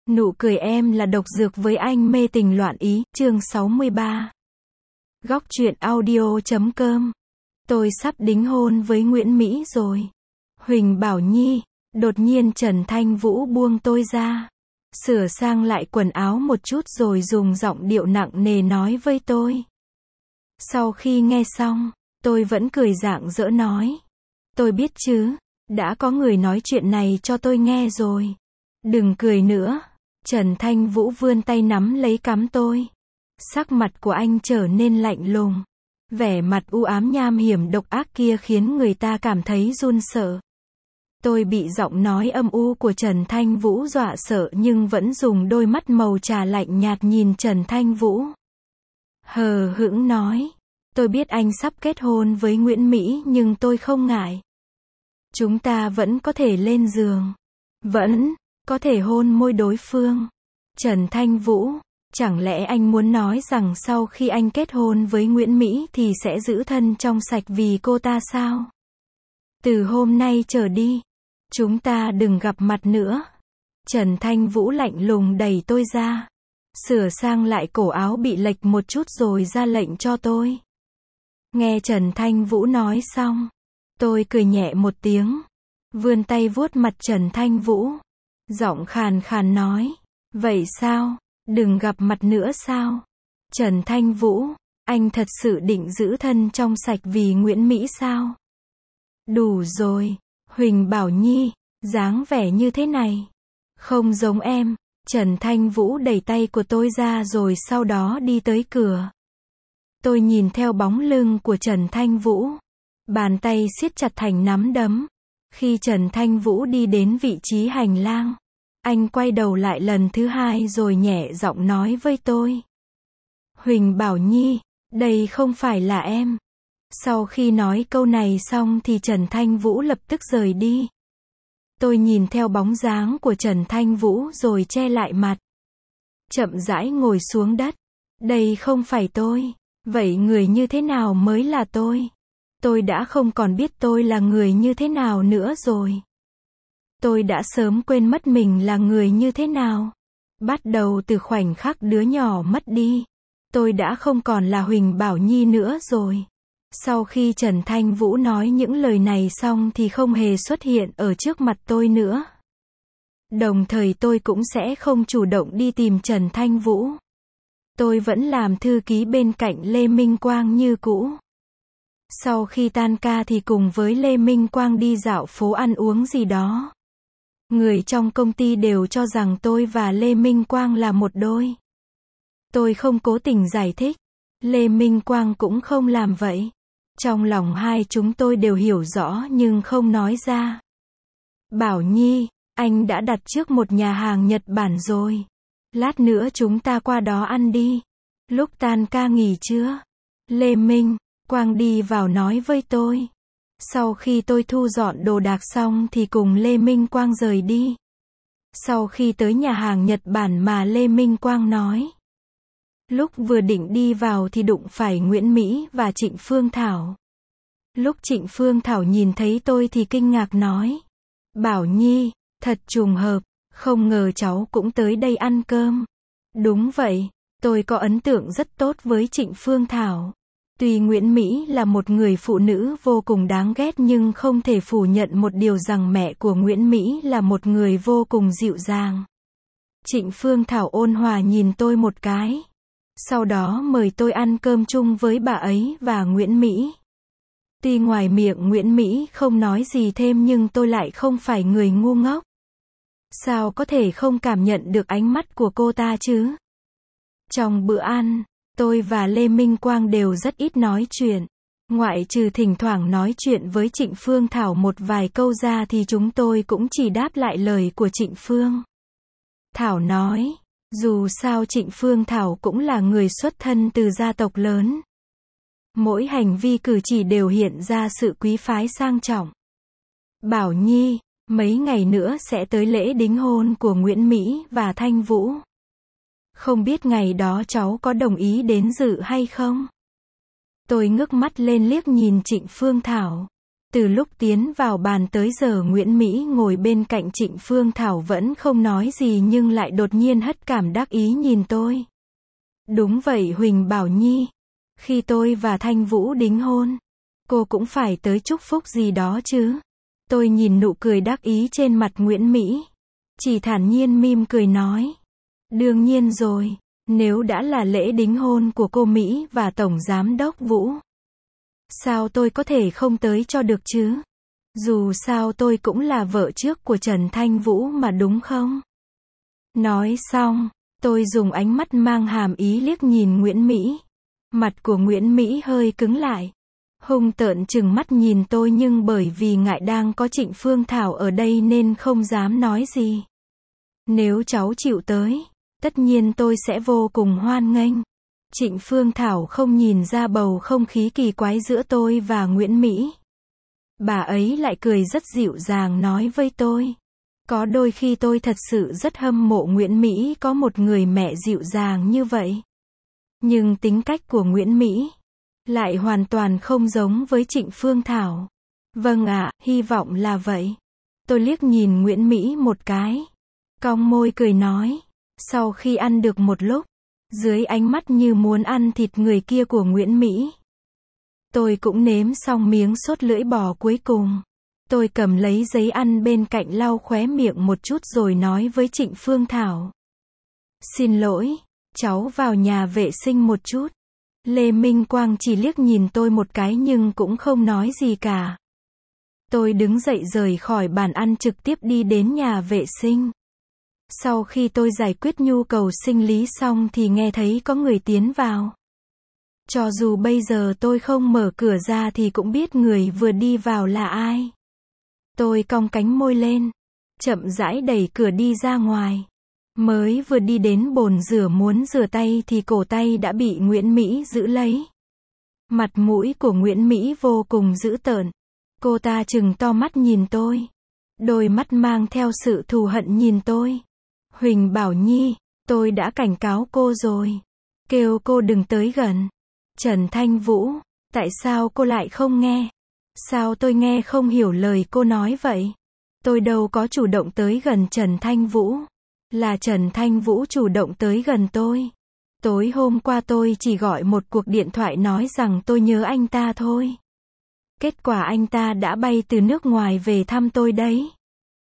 Nụ cười em là độc dược với anh mê tình loạn ý, chương 63. Góc truyện audio.com. Tôi sắp đính hôn với Nguyễn Mỹ rồi. Huỳnh Bảo Nhi. Đột nhiên Trần Thanh Vũ buông tôi ra. Sửa sang lại quần áo một chút rồi dùng giọng điệu nặng nề nói với tôi. Sau khi nghe xong, tôi vẫn cười rạng rỡ nói. Tôi biết chứ, đã có người nói chuyện này cho tôi nghe rồi. Đừng cười nữa. Trần Thanh Vũ vươn tay nắm lấy cằm tôi. Sắc mặt của anh trở nên lạnh lùng. Vẻ mặt u ám nham hiểm độc ác kia khiến người ta cảm thấy run sợ. Tôi bị giọng nói âm u của Trần Thanh Vũ dọa sợ nhưng vẫn dùng đôi mắt màu trà lạnh nhạt nhìn Trần Thanh Vũ. Hờ hững nói. Tôi biết anh sắp kết hôn với Nguyễn Mỹ nhưng tôi không ngại. Chúng ta vẫn có thể lên giường. Vẫn có thể hôn môi đối phương. Trần Thanh Vũ, chẳng lẽ anh muốn nói rằng sau khi anh kết hôn với Nguyễn Mỹ thì sẽ giữ thân trong sạch vì cô ta sao? Từ hôm nay trở đi, chúng ta đừng gặp mặt nữa. Trần Thanh Vũ lạnh lùng đẩy tôi ra. Sửa sang lại cổ áo bị lệch một chút rồi ra lệnh cho tôi. Nghe Trần Thanh Vũ nói xong, tôi cười nhẹ một tiếng. Vươn tay vuốt mặt Trần Thanh Vũ. Giọng khàn khàn nói. Vậy sao? Đừng gặp mặt nữa sao? Trần Thanh Vũ, anh thật sự định giữ thân trong sạch vì Nguyễn Mỹ sao? Đủ rồi, Huỳnh Bảo Nhi, dáng vẻ như thế này. Không giống em. Trần Thanh Vũ đẩy tay của tôi ra rồi sau đó đi tới cửa. Tôi nhìn theo bóng lưng của Trần Thanh Vũ. Bàn tay siết chặt thành nắm đấm. Khi Trần Thanh Vũ đi đến vị trí hành lang, anh quay đầu lại lần thứ hai rồi nhẹ giọng nói với tôi. Huỳnh Bảo Nhi, đây không phải là em. Sau khi nói câu này xong thì Trần Thanh Vũ lập tức rời đi. Tôi nhìn theo bóng dáng của Trần Thanh Vũ rồi che lại mặt. Chậm rãi ngồi xuống đất. Đây không phải tôi. Vậy người như thế nào mới là tôi? Tôi đã không còn biết tôi là người như thế nào nữa rồi. Tôi đã sớm quên mất mình là người như thế nào. Bắt đầu từ khoảnh khắc đứa nhỏ mất đi, tôi đã không còn là Huỳnh Bảo Nhi nữa rồi. Sau khi Trần Thanh Vũ nói những lời này xong thì không hề xuất hiện ở trước mặt tôi nữa. Đồng thời tôi cũng sẽ không chủ động đi tìm Trần Thanh Vũ. Tôi vẫn làm thư ký bên cạnh Lê Minh Quang như cũ. Sau khi tan ca thì cùng với Lê Minh Quang đi dạo phố ăn uống gì đó. Người trong công ty đều cho rằng tôi và Lê Minh Quang là một đôi. Tôi không cố tình giải thích. Lê Minh Quang cũng không làm vậy. Trong lòng hai chúng tôi đều hiểu rõ nhưng không nói ra. Bảo Nhi, anh đã đặt trước một nhà hàng Nhật Bản rồi. Lát nữa chúng ta qua đó ăn đi. Lúc tan ca nghỉ trưa, Lê Minh Quang đi vào nói với tôi. Sau khi tôi thu dọn đồ đạc xong thì cùng Lê Minh Quang rời đi. Sau khi tới nhà hàng Nhật Bản mà Lê Minh Quang nói. Lúc vừa định đi vào thì đụng phải Nguyễn Mỹ và Trịnh Phương Thảo. Lúc Trịnh Phương Thảo nhìn thấy tôi thì kinh ngạc nói. Bảo Nhi, thật trùng hợp, không ngờ cháu cũng tới đây ăn cơm. Đúng vậy, tôi có ấn tượng rất tốt với Trịnh Phương Thảo. Tuy Nguyễn Mỹ là một người phụ nữ vô cùng đáng ghét nhưng không thể phủ nhận một điều rằng mẹ của Nguyễn Mỹ là một người vô cùng dịu dàng. Trịnh Phương Thảo ôn hòa nhìn tôi một cái. Sau đó mời tôi ăn cơm chung với bà ấy và Nguyễn Mỹ. Tuy ngoài miệng Nguyễn Mỹ không nói gì thêm nhưng tôi lại không phải người ngu ngốc. Sao có thể không cảm nhận được ánh mắt của cô ta chứ? Trong bữa ăn, tôi và Lê Minh Quang đều rất ít nói chuyện. Ngoại trừ thỉnh thoảng nói chuyện với Trịnh Phương Thảo một vài câu ra thì chúng tôi cũng chỉ đáp lại lời của Trịnh Phương Thảo nói. Dù sao Trịnh Phương Thảo cũng là người xuất thân từ gia tộc lớn. Mỗi hành vi cử chỉ đều hiện ra sự quý phái sang trọng. Bảo Nhi, mấy ngày nữa sẽ tới lễ đính hôn của Nguyễn Mỹ và Thanh Vũ. Không biết ngày đó cháu có đồng ý đến dự hay không? Tôi ngước mắt lên liếc nhìn Trịnh Phương Thảo. Từ lúc tiến vào bàn tới giờ Nguyễn Mỹ ngồi bên cạnh Trịnh Phương Thảo vẫn không nói gì nhưng lại đột nhiên hất cảm đắc ý nhìn tôi. Đúng vậy Huỳnh Bảo Nhi. Khi tôi và Thanh Vũ đính hôn, cô cũng phải tới chúc phúc gì đó chứ. Tôi nhìn nụ cười đắc ý trên mặt Nguyễn Mỹ. Chỉ thản nhiên mỉm cười nói. Đương nhiên rồi, nếu đã là lễ đính hôn của cô Mỹ và Tổng Giám đốc Vũ. Sao tôi có thể không tới cho được chứ? Dù sao tôi cũng là vợ trước của Trần Thanh Vũ mà đúng không? Nói xong, tôi dùng ánh mắt mang hàm ý liếc nhìn Nguyễn Mỹ. Mặt của Nguyễn Mỹ hơi cứng lại. Hung tợn trừng mắt nhìn tôi nhưng bởi vì ngại đang có Trịnh Phương Thảo ở đây nên không dám nói gì. Nếu cháu chịu tới, tất nhiên tôi sẽ vô cùng hoan nghênh. Trịnh Phương Thảo không nhìn ra bầu không khí kỳ quái giữa tôi và Nguyễn Mỹ. Bà ấy lại cười rất dịu dàng nói với tôi. Có đôi khi tôi thật sự rất hâm mộ Nguyễn Mỹ có một người mẹ dịu dàng như vậy. Nhưng tính cách của Nguyễn Mỹ lại hoàn toàn không giống với Trịnh Phương Thảo. Vâng ạ, hy vọng là vậy. Tôi liếc nhìn Nguyễn Mỹ một cái. Cong môi cười nói. Sau khi ăn được một lúc, dưới ánh mắt như muốn ăn thịt người kia của Nguyễn Mỹ, tôi cũng nếm xong miếng sốt lưỡi bò cuối cùng. Tôi cầm lấy giấy ăn bên cạnh lau khóe miệng một chút rồi nói với Trịnh Phương Thảo. Xin lỗi, cháu vào nhà vệ sinh một chút. Lê Minh Quang chỉ liếc nhìn tôi một cái nhưng cũng không nói gì cả. Tôi đứng dậy rời khỏi bàn ăn trực tiếp đi đến nhà vệ sinh. Sau khi tôi giải quyết nhu cầu sinh lý xong thì nghe thấy có người tiến vào. Cho dù bây giờ tôi không mở cửa ra thì cũng biết người vừa đi vào là ai. Tôi cong cánh môi lên, chậm rãi đẩy cửa đi ra ngoài. Mới vừa đi đến bồn rửa muốn rửa tay thì cổ tay đã bị Nguyễn Mỹ giữ lấy. Mặt mũi của Nguyễn Mỹ vô cùng dữ tợn. Cô ta trừng to mắt nhìn tôi. Đôi mắt mang theo sự thù hận nhìn tôi. Huỳnh Bảo Nhi, tôi đã cảnh cáo cô rồi. Kêu cô đừng tới gần. Trần Thanh Vũ, tại sao cô lại không nghe? Sao tôi nghe không hiểu lời cô nói vậy? Tôi đâu có chủ động tới gần Trần Thanh Vũ. Là Trần Thanh Vũ chủ động tới gần tôi. Tối hôm qua tôi chỉ gọi một cuộc điện thoại nói rằng tôi nhớ anh ta thôi. Kết quả anh ta đã bay từ nước ngoài về thăm tôi đấy.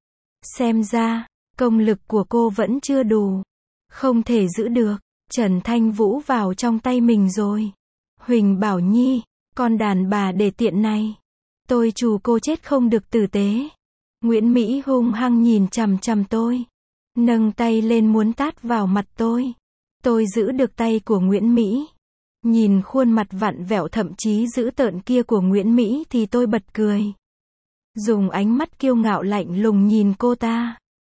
Xem ra, công lực của cô vẫn chưa đủ. Không thể giữ được. Trần Thanh Vũ vào trong tay mình rồi. Huỳnh Bảo Nhi, con đàn bà đề tiện này. Tôi trù cô chết không được tử tế. Nguyễn Mỹ hung hăng nhìn chằm chằm tôi. Nâng tay lên muốn tát vào mặt tôi. Tôi giữ được tay của Nguyễn Mỹ. Nhìn khuôn mặt vặn vẹo thậm chí dữ tợn kia của Nguyễn Mỹ thì tôi bật cười. Dùng ánh mắt kiêu ngạo lạnh lùng nhìn cô ta.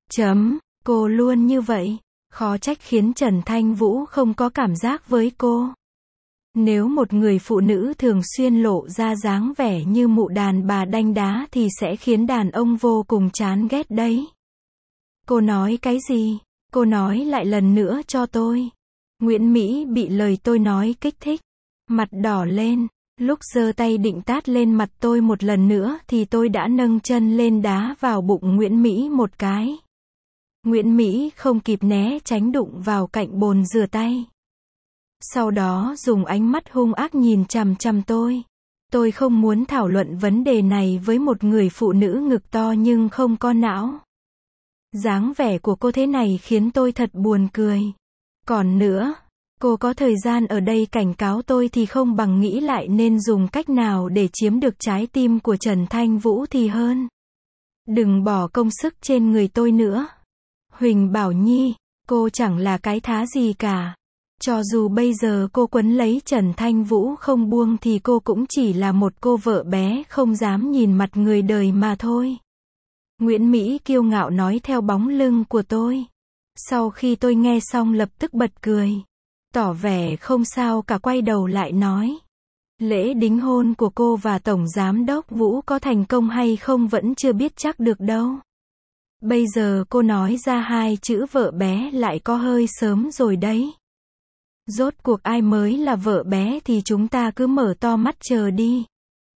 Cô luôn như vậy. Khó trách khiến Trần Thanh Vũ không có cảm giác với cô. Nếu một người phụ nữ thường xuyên lộ ra dáng vẻ như mụ đàn bà đanh đá thì sẽ khiến đàn ông vô cùng chán ghét đấy. Cô nói cái gì? Cô nói lại lần nữa cho tôi. Nguyễn Mỹ bị lời tôi nói kích thích. Mặt đỏ lên. Lúc giơ tay định tát lên mặt tôi một lần nữa thì tôi đã nâng chân lên đá vào bụng Nguyễn Mỹ một cái. Nguyễn Mỹ không kịp né tránh đụng vào cạnh bồn rửa tay. Sau đó dùng ánh mắt hung ác nhìn chằm chằm tôi. Tôi không muốn thảo luận vấn đề này với một người phụ nữ ngực to nhưng không có não. Dáng vẻ của cô thế này khiến tôi thật buồn cười. Còn nữa, cô có thời gian ở đây cảnh cáo tôi thì không bằng nghĩ lại nên dùng cách nào để chiếm được trái tim của Trần Thanh Vũ thì hơn. Đừng bỏ công sức trên người tôi nữa. Huỳnh Bảo Nhi, cô chẳng là cái thá gì cả. Cho dù bây giờ cô quấn lấy Trần Thanh Vũ không buông thì cô cũng chỉ là một cô vợ bé không dám nhìn mặt người đời mà thôi. Nguyễn Mỹ kiêu ngạo nói theo bóng lưng của tôi. Sau khi tôi nghe xong lập tức bật cười. Tỏ vẻ không sao cả quay đầu lại nói. Lễ đính hôn của cô và Tổng Giám đốc Vũ có thành công hay không vẫn chưa biết chắc được đâu. Bây giờ cô nói ra hai chữ vợ bé lại có hơi sớm rồi đấy. Rốt cuộc ai mới là vợ bé thì chúng ta cứ mở to mắt chờ đi.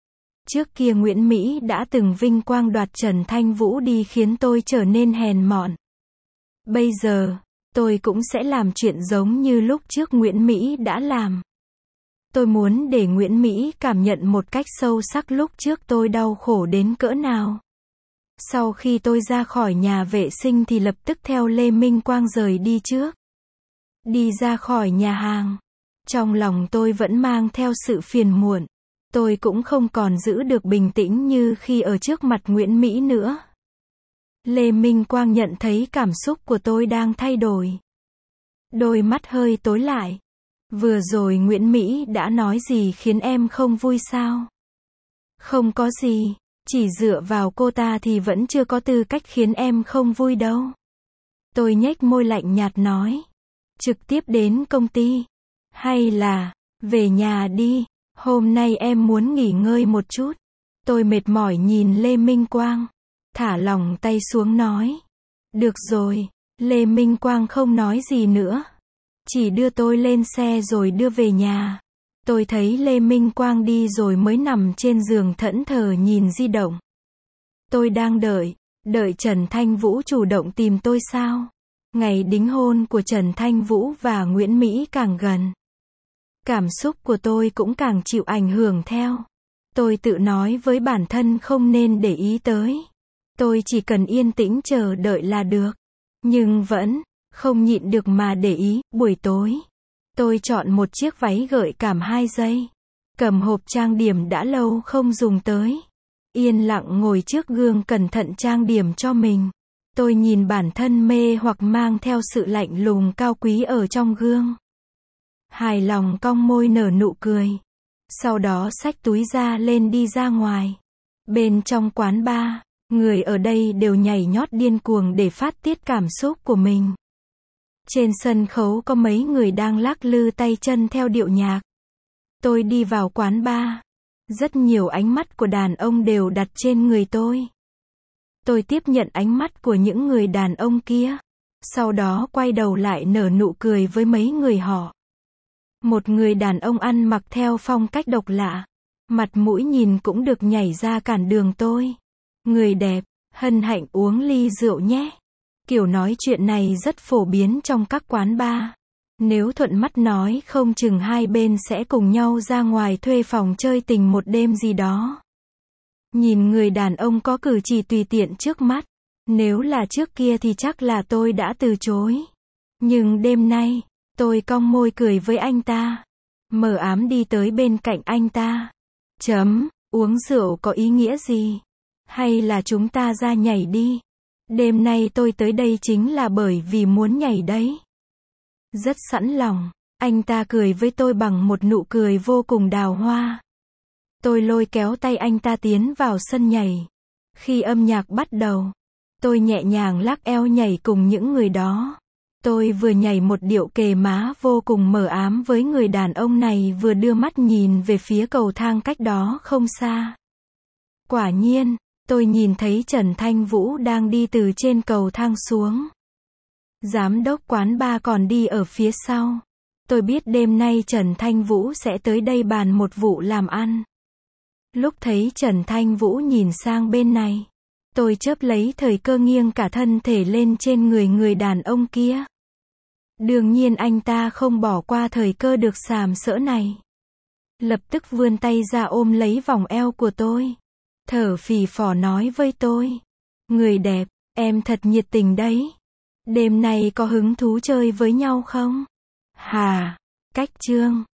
Trước kia Nguyễn Mỹ đã từng vinh quang đoạt Trần Thanh Vũ đi khiến tôi trở nên hèn mọn. Bây giờ, tôi cũng sẽ làm chuyện giống như lúc trước Nguyễn Mỹ đã làm. Tôi muốn để Nguyễn Mỹ cảm nhận một cách sâu sắc lúc trước tôi đau khổ đến cỡ nào. Sau khi tôi ra khỏi nhà vệ sinh thì lập tức theo Lê Minh Quang rời đi trước. Đi ra khỏi nhà hàng. Trong lòng tôi vẫn mang theo sự phiền muộn. Tôi cũng không còn giữ được bình tĩnh như khi ở trước mặt Nguyễn Mỹ nữa. Lê Minh Quang nhận thấy cảm xúc của tôi đang thay đổi. Đôi mắt hơi tối lại. Vừa rồi Nguyễn Mỹ đã nói gì khiến em không vui sao? Không có gì. Chỉ dựa vào cô ta thì vẫn chưa có tư cách khiến em không vui đâu. Tôi nhếch môi lạnh nhạt nói. Trực tiếp đến công ty. Hay là, về nhà đi. Hôm nay em muốn nghỉ ngơi một chút. Tôi mệt mỏi nhìn Lê Minh Quang. Thả lỏng tay xuống nói. Được rồi. Lê Minh Quang không nói gì nữa. Chỉ đưa tôi lên xe rồi đưa về nhà. Tôi thấy Lê Minh Quang đi rồi mới nằm trên giường thẫn thờ nhìn di động. Tôi đang đợi Trần Thanh Vũ chủ động tìm tôi sao? Ngày đính hôn của Trần Thanh Vũ và Nguyễn Mỹ càng gần. Cảm xúc của tôi cũng càng chịu ảnh hưởng theo. Tôi tự nói với bản thân không nên để ý tới. Tôi chỉ cần yên tĩnh chờ đợi là được. Nhưng vẫn không nhịn được mà để ý. Buổi tối, tôi chọn một chiếc váy gợi cảm 2 giây. Cầm hộp trang điểm đã lâu không dùng tới. Yên lặng ngồi trước gương cẩn thận trang điểm cho mình. Tôi nhìn bản thân mê hoặc mang theo sự lạnh lùng cao quý ở trong gương. Hài lòng cong môi nở nụ cười. Sau đó xách túi ra lên đi ra ngoài. Bên trong quán bar, người ở đây đều nhảy nhót điên cuồng để phát tiết cảm xúc của mình. Trên sân khấu có mấy người đang lắc lư tay chân theo điệu nhạc. Tôi đi vào quán bar. Rất nhiều ánh mắt của đàn ông đều đặt trên người tôi. Tôi tiếp nhận ánh mắt của những người đàn ông kia. Sau đó quay đầu lại nở nụ cười với mấy người họ. Một người đàn ông ăn mặc theo phong cách độc lạ. Mặt mũi nhìn cũng được nhảy ra cản đường tôi. Người đẹp, hân hạnh uống ly rượu nhé. Kiểu nói chuyện này rất phổ biến trong các quán bar. Nếu thuận mắt nói không chừng hai bên sẽ cùng nhau ra ngoài thuê phòng chơi tình một đêm gì đó. Nhìn người đàn ông có cử chỉ tùy tiện trước mắt. Nếu là trước kia thì chắc là tôi đã từ chối. Nhưng đêm nay, tôi cong môi cười với anh ta. Mờ ám đi tới bên cạnh anh ta. Uống rượu có ý nghĩa gì? Hay là chúng ta ra nhảy đi? Đêm nay tôi tới đây chính là bởi vì muốn nhảy đấy. Rất sẵn lòng. Anh ta cười với tôi bằng một nụ cười vô cùng đào hoa. Tôi lôi kéo tay anh ta tiến vào sân nhảy. Khi âm nhạc bắt đầu, tôi nhẹ nhàng lắc eo nhảy cùng những người đó. Tôi vừa nhảy một điệu kề má vô cùng mờ ám với người đàn ông này vừa đưa mắt nhìn về phía cầu thang cách đó không xa. Quả nhiên, tôi nhìn thấy Trần Thanh Vũ đang đi từ trên cầu thang xuống. Giám đốc quán bar còn đi ở phía sau. Tôi biết đêm nay Trần Thanh Vũ sẽ tới đây bàn một vụ làm ăn. Lúc thấy Trần Thanh Vũ nhìn sang bên này, tôi chớp lấy thời cơ nghiêng cả thân thể lên trên người đàn ông kia. Đương nhiên anh ta không bỏ qua thời cơ được sàm sỡ này. Lập tức vươn tay ra ôm lấy vòng eo của tôi. Thở phì phò nói với tôi. Người đẹp, em thật nhiệt tình đấy. Đêm nay có hứng thú chơi với nhau không? Cách chương